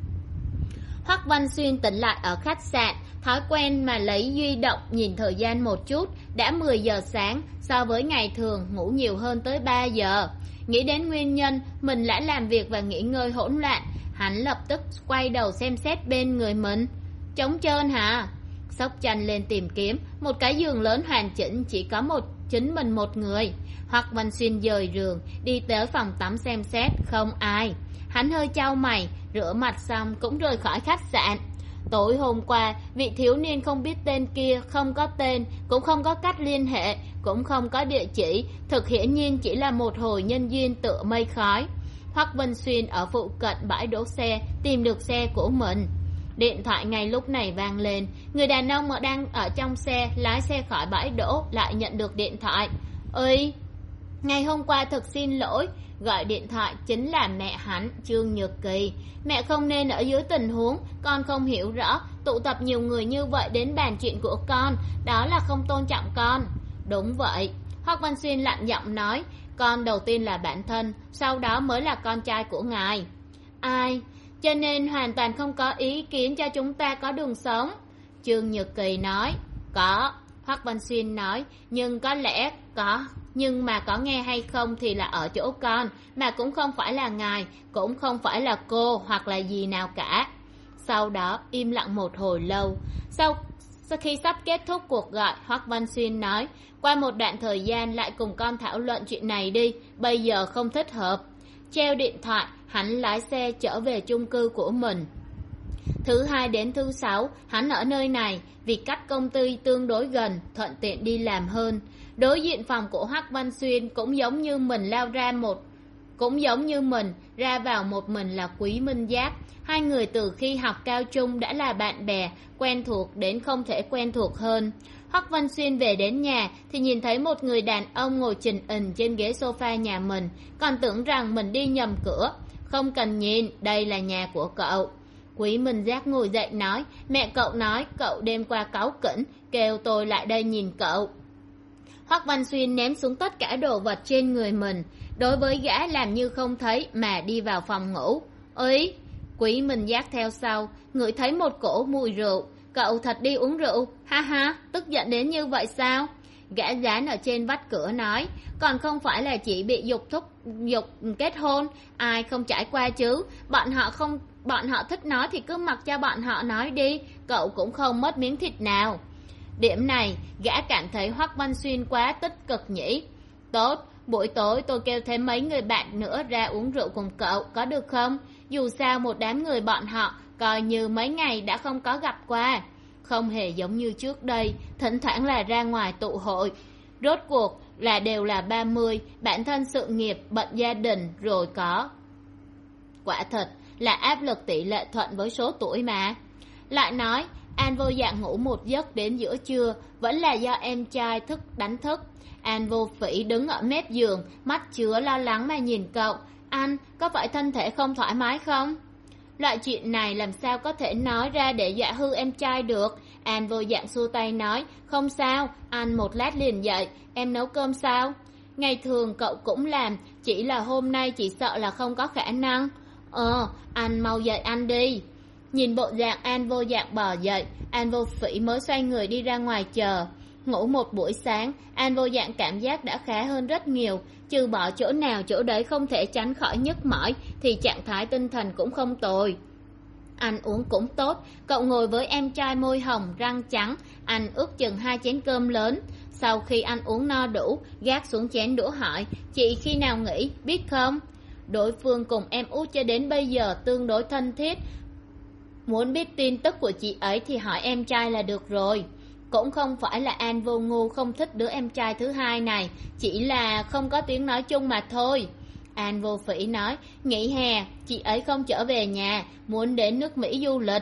Hoắc Văn Xuyên tỉnh lại ở khách sạn, thói quen mà lấy di động nhìn thời gian một chút, đã mười giờ sáng, so với ngày thường ngủ nhiều hơn tới ba giờ. Nghĩ đến nguyên nhân mình đã làm việc và nghỉ ngơi hỗn loạn, hắn lập tức quay đầu xem xét bên người mình. Trống trơn hả? Xốc chân lên tìm kiếm, một cái giường lớn hoàn chỉnh, chỉ có một chính mình một người. Hoắc Văn Xuyên dời giường, đi tới phòng tắm xem xét, không ai. Hắn hơi chau mày, rửa mặt xong cũng rời khỏi khách sạn. Tối hôm qua, vị thiếu niên không biết tên kia không có tên, cũng không có cách liên hệ, cũng không có địa chỉ, thực hiển nhiên chỉ là một hồi nhân duyên tựa mây khói. Hoắc Văn Xuyên ở phụ cận bãi đỗ xe tìm được xe của mình. Điện thoại ngay lúc này vang lên, người đàn ông ở đang ở trong xe lái xe khỏi bãi đỗ lại nhận được điện thoại. Ơi, ngày hôm qua thật xin lỗi, gọi điện thoại chính là mẹ hắn, Trương Nhược Kỳ. Mẹ không nên ở dưới tình huống con không hiểu rõ, tụ tập nhiều người như vậy đến bàn chuyện của con, đó là không tôn trọng con. Đúng vậy, Hoắc Văn Xuyên lạnh giọng nói, con đầu tiên là bạn thân, sau đó mới là con trai của ngài. Ai? Cho nên hoàn toàn không có ý kiến cho chúng ta có đường sống. Trương Nhược Kỳ nói. Có, Hoắc Văn Xuyên nói, nhưng có lẽ có, nhưng mà có nghe hay không thì là ở chỗ con, mà cũng không phải là ngài, cũng không phải là cô hoặc là gì nào cả. Sau đó im lặng một hồi lâu. Sau, sau khi sắp kết thúc cuộc gọi, Hoắc Văn Xuyên nói, qua một đoạn thời gian lại cùng con thảo luận chuyện này đi, bây giờ không thích hợp. Treo điện thoại, hắn lái xe trở về chung cư của mình. Thứ hai đến thứ sáu, hắn ở nơi này, vì cách công ty tương đối gần, thuận tiện đi làm hơn. Đối diện phòng của Hoắc Văn Xuyên cũng giống như mình lao ra một, cũng giống như mình ra vào một mình là Quý Minh Giác. Hai người từ khi học cao trung đã là bạn bè, quen thuộc đến không thể quen thuộc hơn. Hoắc Văn Xuyên về đến nhà thì nhìn thấy một người đàn ông ngồi chình ình trên ghế sofa nhà mình, còn tưởng rằng mình đi nhầm cửa. Không cần nhìn, đây là nhà của cậu. Quý Minh Giác ngồi dậy nói, mẹ cậu nói cậu đêm qua cáu kỉnh, kêu tôi lại đây nhìn cậu. Hoắc Văn Xuyên ném xuống tất cả đồ vật trên người mình, đối với gã làm như không thấy mà đi vào phòng ngủ. Ấy, Quý Minh Giác theo sau, ngửi thấy một cổ mùi rượu. Cậu thật đi uống rượu, ha ha, tức giận đến như vậy sao? Gã dán ở trên vách cửa nói, còn không phải là chỉ bị dục thúc dục kết hôn, ai không trải qua chứ? Bọn họ không, bọn họ thích nói thì cứ mặc cho bọn họ nói đi, cậu cũng không mất miếng thịt nào. Điểm này, gã cảm thấy Hoắc Văn Xuyên quá tích cực nhỉ. Tốt, buổi tối tôi kêu thêm mấy người bạn nữa ra uống rượu cùng cậu, có được không? Dù sao một đám người bọn họ coi như mấy ngày đã không có gặp qua. không hề giống như trước đây, thỉnh thoảng là ra ngoài tụ hội. Rốt cuộc là đều là ba mươi, bản thân sự nghiệp, bận gia đình rồi có. Quả thật là áp lực tỷ lệ thuận với số tuổi mà. Lại nói, An Vô Dạng ngủ một giấc đến giữa trưa, vẫn là do em trai thức đánh thức. An Vô Phỉ đứng ở mép giường, mắt chứa lo lắng mà nhìn cậu. Anh, có phải thân thể không thoải mái không? Loại chuyện này làm sao có thể nói ra để dọa hư em trai được. An Vô Dạng xua tay nói, không sao, anh một lát liền dậy, em nấu cơm sao? Ngày thường cậu cũng làm, chỉ là hôm nay chỉ sợ là không có khả năng. Ờ, anh mau dậy ăn đi. Nhìn bộ dạng An Vô Dạng bò dậy, An Vô Phỉ mới xoay người đi ra ngoài chờ. Ngủ một buổi sáng, An Vô Dạng cảm giác đã khá hơn rất nhiều. Trừ bỏ chỗ nào chỗ đấy không thể tránh khỏi nhức mỏi thì trạng thái tinh thần cũng không tồi. Ăn uống cũng tốt, cậu ngồi với em trai môi hồng, răng trắng, ăn ước chừng hai chén cơm lớn. Sau khi ăn uống no đủ, gác xuống chén đũa hỏi, chị khi nào nghỉ, biết không? Đối phương cùng em út cho đến bây giờ tương đối thân thiết. Muốn biết tin tức của chị ấy thì hỏi em trai là được rồi. Cũng không phải là An Vô Ngu không thích đứa em trai thứ hai này, chỉ là không có tiếng nói chung mà thôi. An Vô Phỉ nói, nghỉ hè, chị ấy không trở về nhà, muốn đến nước Mỹ du lịch.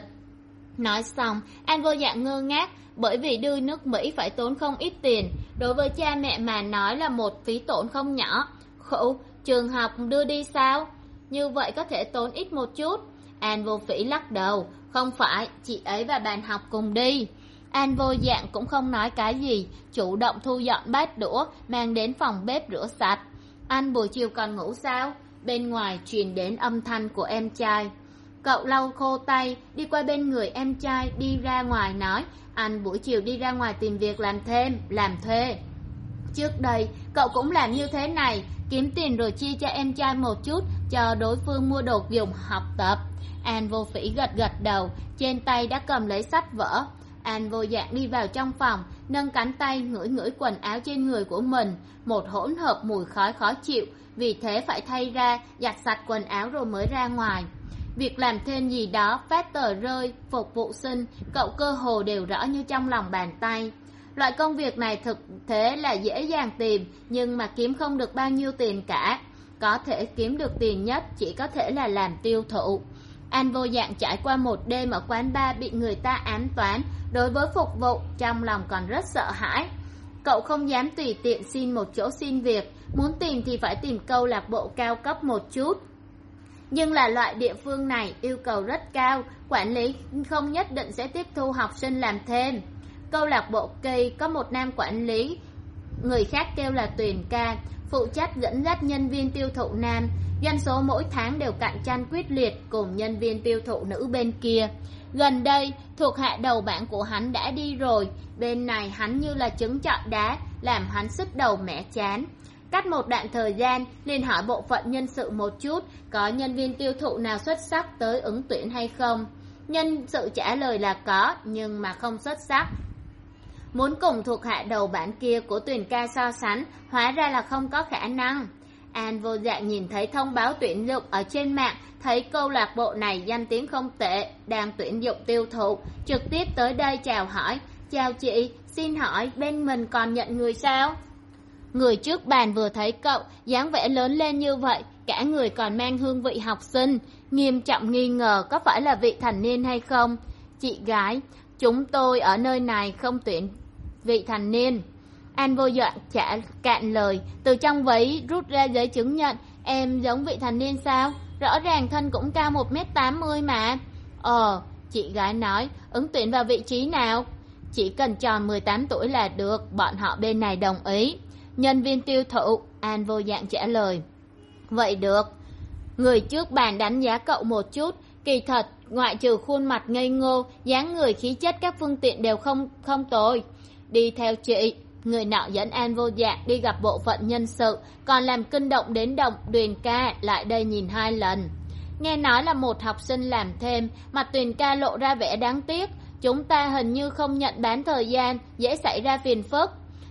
Nói xong, An Vô Dạng ngơ ngác, bởi vì đưa nước Mỹ phải tốn không ít tiền, đối với cha mẹ mà nói là một phí tổn không nhỏ. Khổ, trường học đưa đi sao? Như vậy có thể tốn ít một chút. An Vô Phỉ lắc đầu, không phải, chị ấy và bạn học cùng đi. An Vô Dạng cũng không nói cái gì, chủ động thu dọn bát đũa, mang đến phòng bếp rửa sạch. Anh buổi chiều còn ngủ sao? Bên ngoài truyền đến âm thanh của em trai. Cậu lau khô tay, đi qua bên người em trai, đi ra ngoài nói, anh buổi chiều đi ra ngoài tìm việc làm thêm, làm thuê. Trước đây, cậu cũng làm như thế này, kiếm tiền rồi chia cho em trai một chút, cho đối phương mua đồ dùng học tập. An Vô Phỉ gật gật đầu, trên tay đã cầm lấy sách vở. An Vô Dạng đi vào trong phòng, nâng cánh tay ngửi ngửi quần áo trên người của mình, một hỗn hợp mùi khói khó chịu, vì thế phải thay ra, giặt sạch quần áo rồi mới ra ngoài. Việc làm thêm gì đó, phát tờ rơi, phục vụ sinh, cậu cơ hồ đều rõ như trong lòng bàn tay. Loại công việc này thực thế là dễ dàng tìm, nhưng mà kiếm không được bao nhiêu tiền cả. Có thể kiếm được tiền nhất chỉ có thể là làm tiêu thụ. An Vô Dạng trải qua một đêm ở quán bar bị người ta ám toán, đối với phục vụ trong lòng còn rất sợ hãi. Cậu không dám tùy tiện xin một chỗ xin việc, muốn tìm thì phải tìm câu lạc bộ cao cấp một chút. Nhưng là loại địa phương này yêu cầu rất cao, quản lý không nhất định sẽ tiếp thu học sinh làm thêm. Câu lạc bộ Kỳ có một nam quản lý, người khác kêu là Tuyền Ca, phụ trách dẫn dắt nhân viên tiêu thụ nam. Doanh số mỗi tháng đều cạnh tranh quyết liệt cùng nhân viên tiêu thụ nữ bên kia. Gần đây, thuộc hạ đầu bảng của hắn đã đi rồi, bên này hắn như là trứng trọi đá, làm hắn sứt đầu mẻ chán. Cách một đoạn thời gian, liền hỏi bộ phận nhân sự một chút, có nhân viên tiêu thụ nào xuất sắc tới ứng tuyển hay không. Nhân sự trả lời là có, nhưng mà không xuất sắc. Muốn cùng thuộc hạ đầu bảng kia của Tuyền Ca so sánh, hóa ra là không có khả năng. An Vô Dạng nhìn thấy thông báo tuyển dụng ở trên mạng, thấy câu lạc bộ này danh tiếng không tệ, đang tuyển dụng tiêu thụ, trực tiếp tới đây chào hỏi. Chào chị, xin hỏi bên mình còn nhận người sao? Người trước bàn vừa thấy cậu, dáng vẻ lớn lên như vậy, cả người còn mang hương vị học sinh, nghiêm trọng nghi ngờ có phải là vị thành niên hay không. Chị gái, chúng tôi ở nơi này không tuyển vị thành niên. An Vô Dạng trả cạn lời, từ trong váy rút ra giấy chứng nhận. Em giống vị thành niên sao? Rõ ràng thân cũng cao một mét tám mươi mà. Ờ, chị gái nói, ứng tuyển vào vị trí nào? Chỉ cần tròn mười tám tuổi là được, bọn họ bên này đồng ý. Nhân viên tiêu thụ, An Vô Dạng trả lời. Vậy được. Người trước bàn đánh giá cậu một chút, kỳ thật, ngoại trừ khuôn mặt ngây ngô, dáng người khí chất các phương tiện đều không không tồi. Đi theo chị. Người nọ dẫn An Vô Dạng đi gặp bộ phận nhân sự, còn làm kinh động đến động Tuyền Ca lại đây nhìn hai lần. Nghe nói là một học sinh làm thêm, mặt Tuyền Ca lộ ra vẻ đáng tiếc. Chúng ta hình như không nhận bán thời gian, dễ xảy ra phiền phức.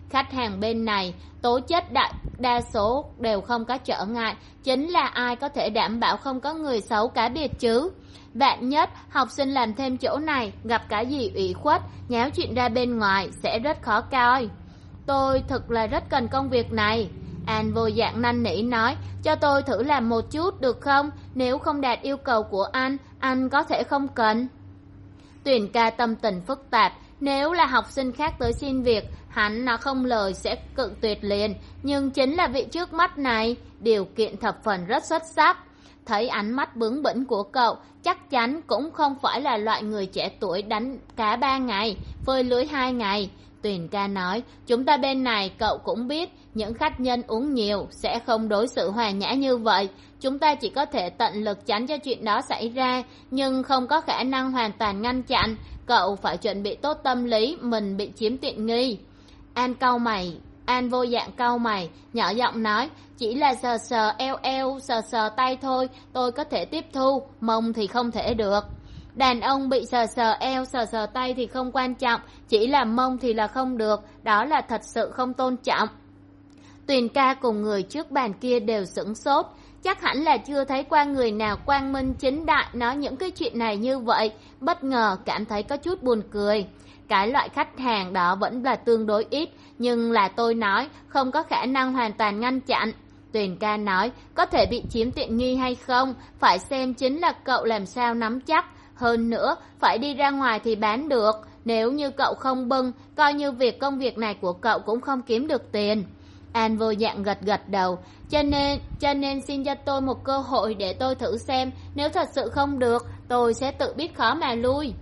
Khách hàng bên này, tố chất đại đa số đều không có trở ngại, chính là ai có thể đảm bảo không có người xấu cá biệt chứ? Vạn nhất, học sinh làm thêm chỗ này, gặp cái gì ủy khuất, nháo chuyện ra bên ngoài, sẽ rất khó coi. Tôi thực là rất cần công việc này. An vô dạng năn nỉ nói, cho tôi thử làm một chút được không? Nếu không đạt yêu cầu của anh, anh có thể không cần. Tuyền ca tâm tình phức tạp, nếu là học sinh khác tới xin việc, hắn nó không lời sẽ cự tuyệt liền, nhưng chính là vị trước mắt này, điều kiện thập phần rất xuất sắc. Thấy ánh mắt bướng bỉnh của cậu, chắc chắn cũng không phải là loại người trẻ tuổi đánh cá ba ngày, phơi lưới hai ngày. Tuyền ca nói, chúng ta bên này cậu cũng biết, những khách nhân uống nhiều sẽ không đối xử hòa nhã như vậy. Chúng ta chỉ có thể tận lực tránh cho chuyện đó xảy ra, nhưng không có khả năng hoàn toàn ngăn chặn. Cậu phải chuẩn bị tốt tâm lý, mình bị chiếm tiện nghi. An cau mày, An vô dạng cau mày, nhỏ giọng nói, chỉ là sờ sờ eo eo, sờ sờ tay thôi, tôi có thể tiếp thu, mông thì không thể được. Đàn ông bị sờ sờ eo, sờ sờ tay thì không quan trọng, chỉ là mông thì là không được, đó là thật sự không tôn trọng. Tuyền ca cùng người trước bàn kia đều sửng sốt, chắc hẳn là chưa thấy qua người nào quang minh chính đại nói những cái chuyện này như vậy, bất ngờ cảm thấy có chút buồn cười. Cái loại khách hàng đó vẫn là tương đối ít, nhưng là tôi nói, không có khả năng hoàn toàn ngăn chặn. Tuyền ca nói, có thể bị chiếm tiện nghi hay không, phải xem chính là cậu làm sao nắm chắc. Hơn nữa, phải đi ra ngoài thì bán được, nếu như cậu không bưng, coi như việc công việc này của cậu cũng không kiếm được tiền. An vô dạng gật gật đầu, cho nên, cho nên xin cho tôi một cơ hội để tôi thử xem, nếu thật sự không được, tôi sẽ tự biết khó mà lui.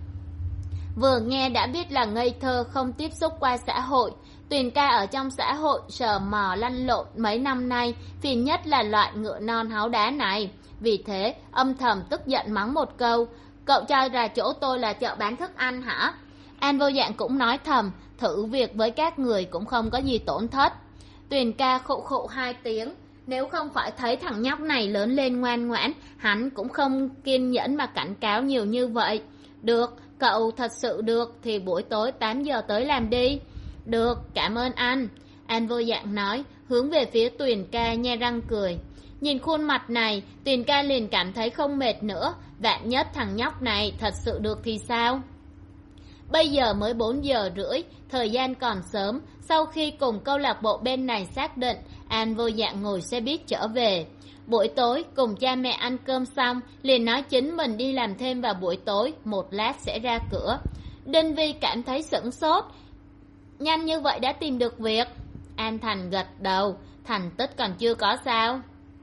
Vừa nghe đã biết là ngây thơ không tiếp xúc qua xã hội. Tuyền ca ở trong xã hội sờ mò lăn lộn mấy năm nay, phiền nhất là loại ngựa non háu đá này. Vì thế, âm thầm tức giận mắng một câu, cậu cho ra chỗ tôi là chợ bán thức ăn hả? An vô dạng cũng nói thầm, thử việc với các người cũng không có gì tổn thất. Tuyền ca khụ khụ hai tiếng, nếu không phải thấy thằng nhóc này lớn lên ngoan ngoãn, hắn cũng không kiên nhẫn mà cảnh cáo nhiều như vậy. Được, cậu thật sự được thì buổi tối tám giờ tới làm đi. Được, cảm ơn anh. An vô dạng nói, hướng về phía Tuyền ca nhe răng cười. Nhìn khuôn mặt này, Tuyền ca liền cảm thấy không mệt nữa, vạn nhất thằng nhóc này thật sự được thì sao? Bây giờ mới bốn giờ rưỡi, thời gian còn sớm, sau khi cùng câu lạc bộ bên này xác định, An vô dạng ngồi xe buýt trở về. Buổi tối, cùng cha mẹ ăn cơm xong, liền nói chính mình đi làm thêm vào buổi tối, một lát sẽ ra cửa. Đinh Vi cảm thấy sửng sốt, nhanh như vậy đã tìm được việc. An Thành gật đầu, thành tích còn chưa có sao.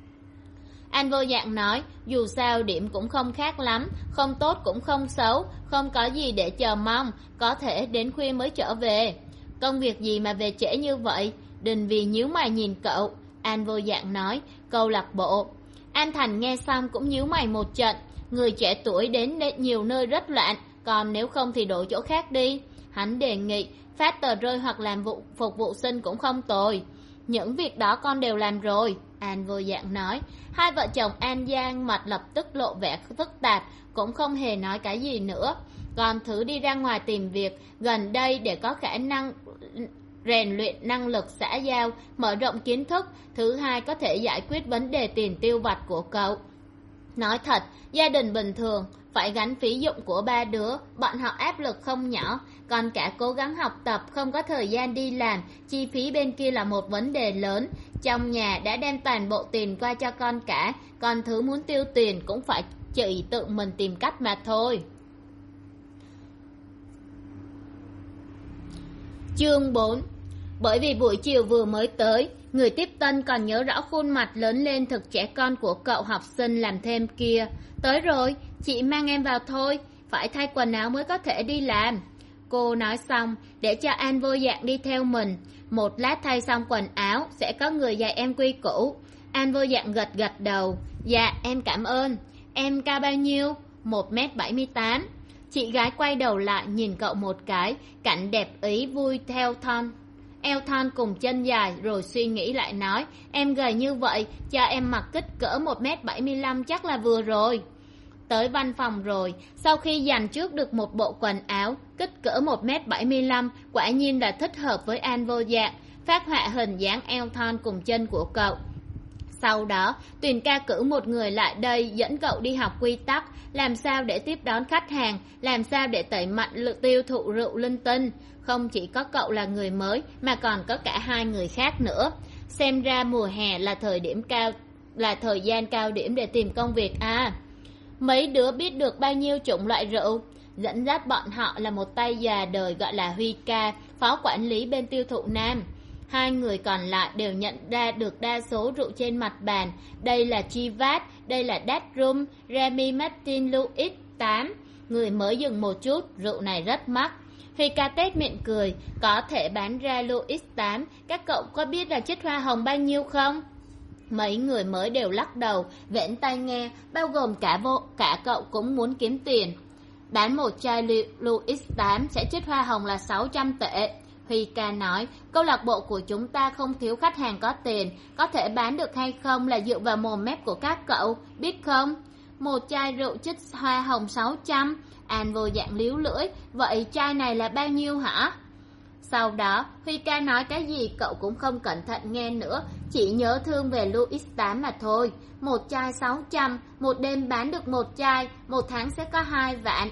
An vô dạng nói, dù sao điểm cũng không khác lắm, không tốt cũng không xấu, không có gì để chờ mong, có thể đến khuya mới trở về. Công việc gì mà về trễ như vậy? Đình Vì nhíu mày nhìn cậu. An vô dạng nói, câu lạc bộ. An Thành nghe xong cũng nhíu mày một trận, người trẻ tuổi đến nhiều nơi rất loạn, còn nếu không thì đổi chỗ khác đi. Hắn đề nghị, phát tờ rơi hoặc làm vụ phục vụ sinh cũng không tồi. Những việc đó con đều làm rồi, An vô dạng nói. Hai vợ chồng An Giang mặt lập tức lộ vẻ phức tạp, cũng không hề nói cái gì nữa. Còn thử đi ra ngoài tìm việc gần đây để có khả năng rèn luyện năng lực xã giao, mở rộng kiến thức. Thứ hai, có thể giải quyết vấn đề tiền tiêu vặt của cậu. Nói thật, gia đình bình thường phải gánh phí dụng của ba đứa, bọn họ áp lực không nhỏ, còn cả cố gắng học tập, không có thời gian đi làm, chi phí bên kia là một vấn đề lớn. Trong nhà đã đem toàn bộ tiền qua cho con cả, còn thứ muốn tiêu tiền cũng phải chỉ tự mình tìm cách mà thôi. Chương bốn. Bởi vì buổi chiều vừa mới tới, người tiếp tân còn nhớ rõ khuôn mặt lớn lên thực trẻ con của cậu học sinh làm thêm kia. Tới rồi, chị mang em vào thôi, phải thay quần áo mới có thể đi làm. Cô nói xong, để cho An vô dạng đi theo mình. Một lát thay xong quần áo, sẽ có người dạy em quy củ. An vô dạng gật gật đầu. Dạ, em cảm ơn. Em cao bao nhiêu? một mét bảy mươi tám. Chị gái quay đầu lại nhìn cậu một cái, cảnh đẹp ý vui theo thon. Eo thon cùng chân dài, rồi suy nghĩ lại nói, em gầy như vậy, cho em mặc kích cỡ một mét bảy mươi lăm chắc là vừa rồi. Tới văn phòng rồi, sau khi dành trước được một bộ quần áo, kích cỡ một mét bảy mươi lăm, quả nhiên là thích hợp với An vô dạng. phát họa hình dáng eo thon cùng chân của cậu. Sau đó, Tuyền ca cử một người lại đây dẫn cậu đi học quy tắc, làm sao để tiếp đón khách hàng, làm sao để tẩy mạnh lượng tiêu thụ rượu linh tinh. Không chỉ có cậu là người mới mà còn có cả hai người khác nữa. Xem ra mùa hè là thời điểm cao, là thời gian cao điểm để tìm công việc à. Mấy đứa biết được bao nhiêu chủng loại rượu? Dẫn dắt bọn họ là một tay già đời gọi là Huy ca, phó quản lý bên tiêu thụ nam. Hai người còn lại đều nhận ra được đa số rượu trên mặt bàn. Đây là Chivas, đây là Datrum, Remy Martin Louis tám. Người mới dừng một chút, rượu này rất mắc. Huy ca tét miệng cười, có thể bán ra Louis tám, các cậu có biết là trích hoa hồng bao nhiêu không? Mấy người mới đều lắc đầu, vẽn tai nghe, bao gồm cả vô, cả cậu cũng muốn kiếm tiền. Bán một chai Louis tám sẽ trích hoa hồng là sáu trăm tệ. Huy ca nói, câu lạc bộ của chúng ta không thiếu khách hàng có tiền, có thể bán được hay không là dựa vào mồm mép của các cậu, biết không? Một chai rượu trích hoa hồng sáu trăm, An vô dạng líu lưỡi, vậy chai này là bao nhiêu hả? Sau đó, Huy ca nói cái gì cậu cũng không cẩn thận nghe nữa, chỉ nhớ thương về Louis tám mà thôi. Một chai sáu trăm, một đêm bán được một chai, một tháng sẽ có hai vạn.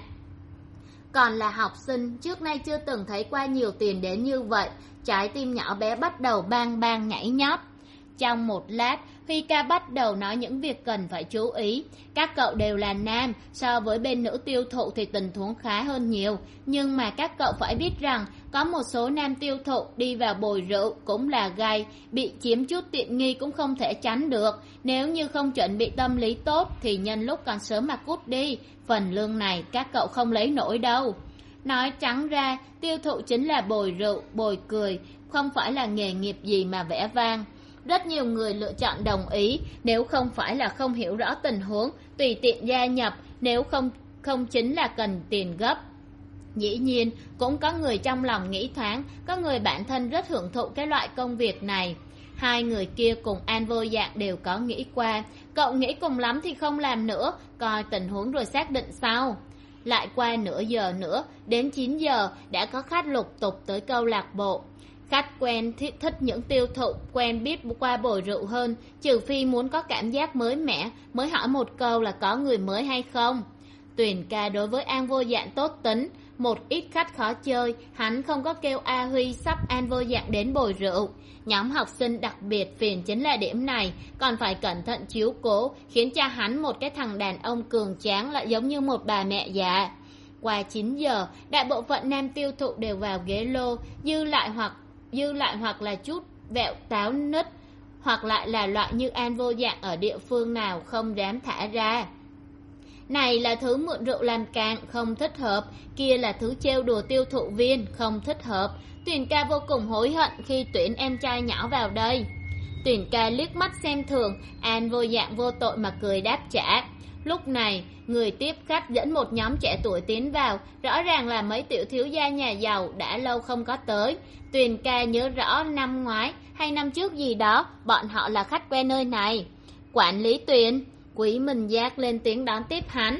Còn là học sinh, trước nay chưa từng thấy qua nhiều tiền đến như vậy, trái tim nhỏ bé bắt đầu bang bang nhảy nhót. Trong một lát, Huy ca bắt đầu nói những việc cần phải chú ý. Các cậu đều là nam, so với bên nữ tiêu thụ thì tình huống khá hơn nhiều. Nhưng mà các cậu phải biết rằng, có một số nam tiêu thụ đi vào bồi rượu cũng là gay, bị chiếm chút tiện nghi cũng không thể tránh được. Nếu như không chuẩn bị tâm lý tốt thì nhân lúc còn sớm mà cút đi, phần lương này các cậu không lấy nổi đâu. Nói trắng ra, tiêu thụ chính là bồi rượu, bồi cười, không phải là nghề nghiệp gì mà vẻ vang. Rất nhiều người lựa chọn đồng ý, nếu không phải là không hiểu rõ tình huống, tùy tiện gia nhập, nếu không không chính là cần tiền gấp. Dĩ nhiên, cũng có người trong lòng nghĩ thoáng, có người bản thân rất hưởng thụ cái loại công việc này. Hai người kia cùng An vô dạng đều có nghĩ qua, cậu nghĩ cùng lắm thì không làm nữa, coi tình huống rồi xác định sau. Lại qua nửa giờ nữa, đến chín giờ đã có khách lục tục tới câu lạc bộ. Khách quen thích, thích những tiêu thụ quen biết qua bồi rượu hơn, trừ phi muốn có cảm giác mới mẻ mới hỏi một câu là có người mới hay không. Tuyền ca đối với An vô dạng tốt tính, một ít khách khó chơi, hắn không có kêu A Huy sắp An vô dạng đến bồi rượu. Nhóm học sinh đặc biệt phiền chính là điểm này, còn phải cẩn thận chiếu cố, khiến cho hắn một cái thằng đàn ông cường tráng lại giống như một bà mẹ già. Qua chín giờ, đại bộ phận nam tiêu thụ đều vào ghế lô, dư lại hoặc dư lại hoặc là chút vẹo táo nứt, hoặc lại là loại như An vô dạng ở địa phương nào không dám thả ra. Này là thứ mượn rượu làm càn, không thích hợp, kia là thứ trêu đùa tiêu thụ viên, không thích hợp. Tuyền ca vô cùng hối hận khi tuyển em trai nhỏ vào đây. Tuyền ca liếc mắt xem thường, An vô dạng vô tội mà cười đáp trả. Lúc này, người tiếp khách dẫn một nhóm trẻ tuổi tiến vào, rõ ràng là mấy tiểu thiếu gia nhà giàu đã lâu không có tới. Tuyền ca nhớ rõ năm ngoái hay năm trước gì đó, bọn họ là khách quen nơi này. Quản lý Tuyền, Quý Minh Giác lên tiếng đón tiếp hắn.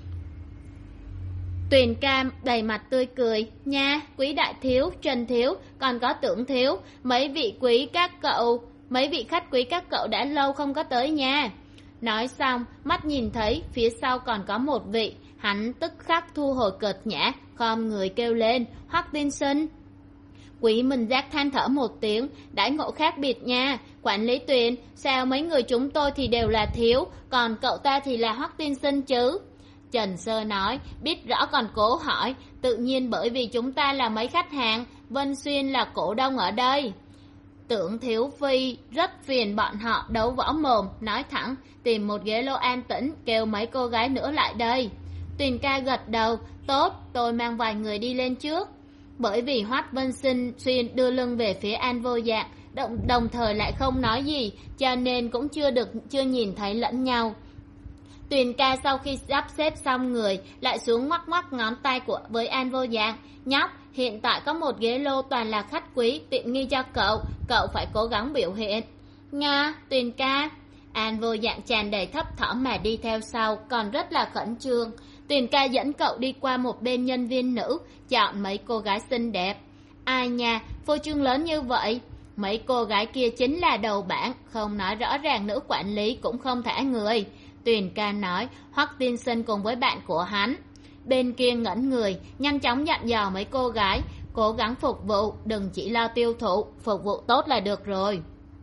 Tuyền ca đầy mặt tươi cười, nha, Quý đại thiếu, Trần thiếu, còn có Tưởng thiếu, mấy vị quý các cậu, mấy vị khách quý các cậu đã lâu không có tới nha. Nói xong, mắt nhìn thấy phía sau còn có một vị, hắn tức khắc thu hồi cợt nhã, khom người kêu lên, Hoắc tiên sinh. Quý Minh Giác than thở một tiếng, đãi ngộ khác biệt nha. Quản lý Tuyền, sao mấy người chúng tôi thì đều là thiếu, còn cậu ta thì là Hoắc tiên sinh chứ? Trần Sơ nói, biết rõ còn cố hỏi, tự nhiên bởi vì chúng ta là mấy khách hàng, Vân Xuyên là cổ đông ở đây. Tưởng Thiếu Phi rất phiền bọn họ đấu võ mồm, nói thẳng, tìm một ghế lô an tĩnh, kêu mấy cô gái nữa lại đây. Tuyền ca gật đầu, tốt, tôi mang vài người đi lên trước. Bởi vì Hoắc Vân Sinh Xuyên đưa lưng về phía An vô dạng, đồng, đồng thời lại không nói gì, cho nên cũng chưa được chưa nhìn thấy lẫn nhau. Tuyền ca sau khi sắp xếp xong người, lại xuống ngoắc ngoắc ngón tay của với An vô dạng, nhóc, hiện tại có một ghế lô toàn là khách quý, tiện nghi cho cậu, cậu phải cố gắng biểu hiện. Nga, Tuyền ca. An vô dạng tràn đầy thấp thỏm mà đi theo sau, còn rất là khẩn trương. Tuyền ca dẫn cậu đi qua một bên nhân viên nữ, chọn mấy cô gái xinh đẹp. Ai nha, phô trương lớn như vậy. Mấy cô gái kia chính là đầu bảng, không nói rõ ràng nữ quản lý cũng không thả người. Tuyền ca nói. Hoắc tiên sinh cùng với bạn của hắn. Bên kia ngẩn người, nhanh chóng dặn dò mấy cô gái, cố gắng phục vụ, đừng chỉ lo tiêu thụ, phục vụ tốt là được rồi.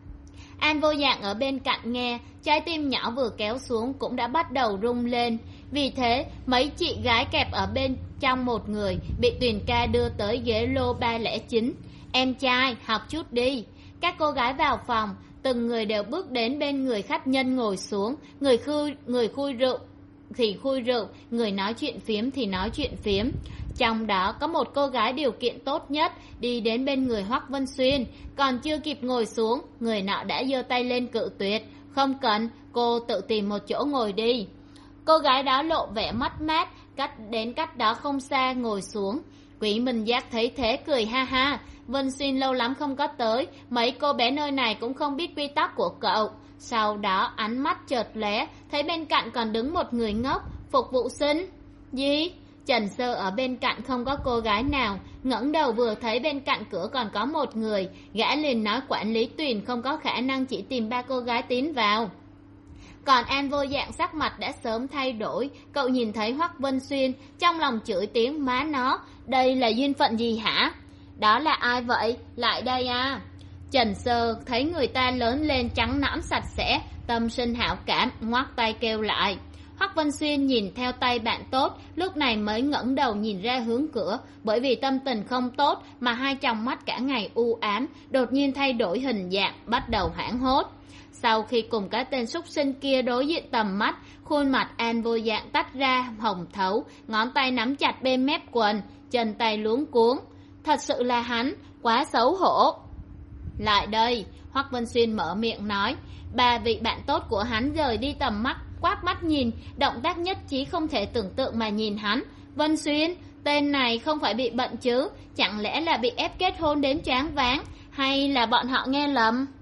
An Vô Dạng ở bên cạnh nghe, trái tim nhỏ vừa kéo xuống cũng đã bắt đầu rung lên. Vì thế mấy chị gái kẹp ở bên trong một người bị Tuyền ca đưa tới ghế lô ba không chín. Em trai học chút đi. Các cô gái vào phòng, từng người đều bước đến bên người khách nhân ngồi xuống. Người khui, người khui rượu thì khui rượu, người nói chuyện phiếm thì nói chuyện phiếm. Trong đó có một cô gái điều kiện tốt nhất đi đến bên người Hoắc Vân Xuyên, còn chưa kịp ngồi xuống, người nọ đã giơ tay lên cự tuyệt. Không cần, cô tự tìm một chỗ ngồi đi. Cô gái đó lộ vẻ mất mát, cách đến cách đó không xa ngồi xuống. Quý Minh Giác thấy thế cười ha ha. Vân Xuyên lâu lắm không có tới, mấy cô bé nơi này cũng không biết quy tắc của cậu. Sau đó ánh mắt chợt lóe, thấy bên cạnh còn đứng một người ngốc. Phục vụ sinh gì? Trần Sơ ở bên cạnh không có cô gái nào, ngẩng đầu vừa thấy bên cạnh cửa còn có một người, gã liền nói quản lý Tuyền không có khả năng chỉ tìm ba cô gái tiến vào. Còn An Vô Dạng sắc mặt đã sớm thay đổi, cậu nhìn thấy Hoắc Vân Xuyên, trong lòng chửi tiếng má nó, đây là duyên phận gì hả? Đó là ai vậy? Lại đây à? Trần Sơ thấy người ta lớn lên trắng nõn sạch sẽ, tâm sinh hảo cảm, ngoắc tay kêu lại. Hoắc Vân Xuyên nhìn theo tay bạn tốt, lúc này mới ngẩng đầu nhìn ra hướng cửa, bởi vì tâm tình không tốt mà hai tròng mắt cả ngày u ám, đột nhiên thay đổi hình dạng, bắt đầu hoảng hốt. Sau khi cùng cái tên súc sinh kia đối diện tầm mắt, khuôn mặt An Vô Dạng tách ra hồng thấu, ngón tay nắm chặt bên mép quần, chân tay luống cuống. Thật sự là hắn, quá xấu hổ. Lại đây, Hoắc Vân Xuyên mở miệng nói. Ba vị bạn tốt của hắn rời đi tầm mắt, quát mắt nhìn, động tác nhất trí không thể tưởng tượng mà nhìn hắn. Vân Xuyên, tên này không phải bị bệnh chứ? Chẳng lẽ là bị ép kết hôn đến choáng váng, hay là bọn họ nghe lầm?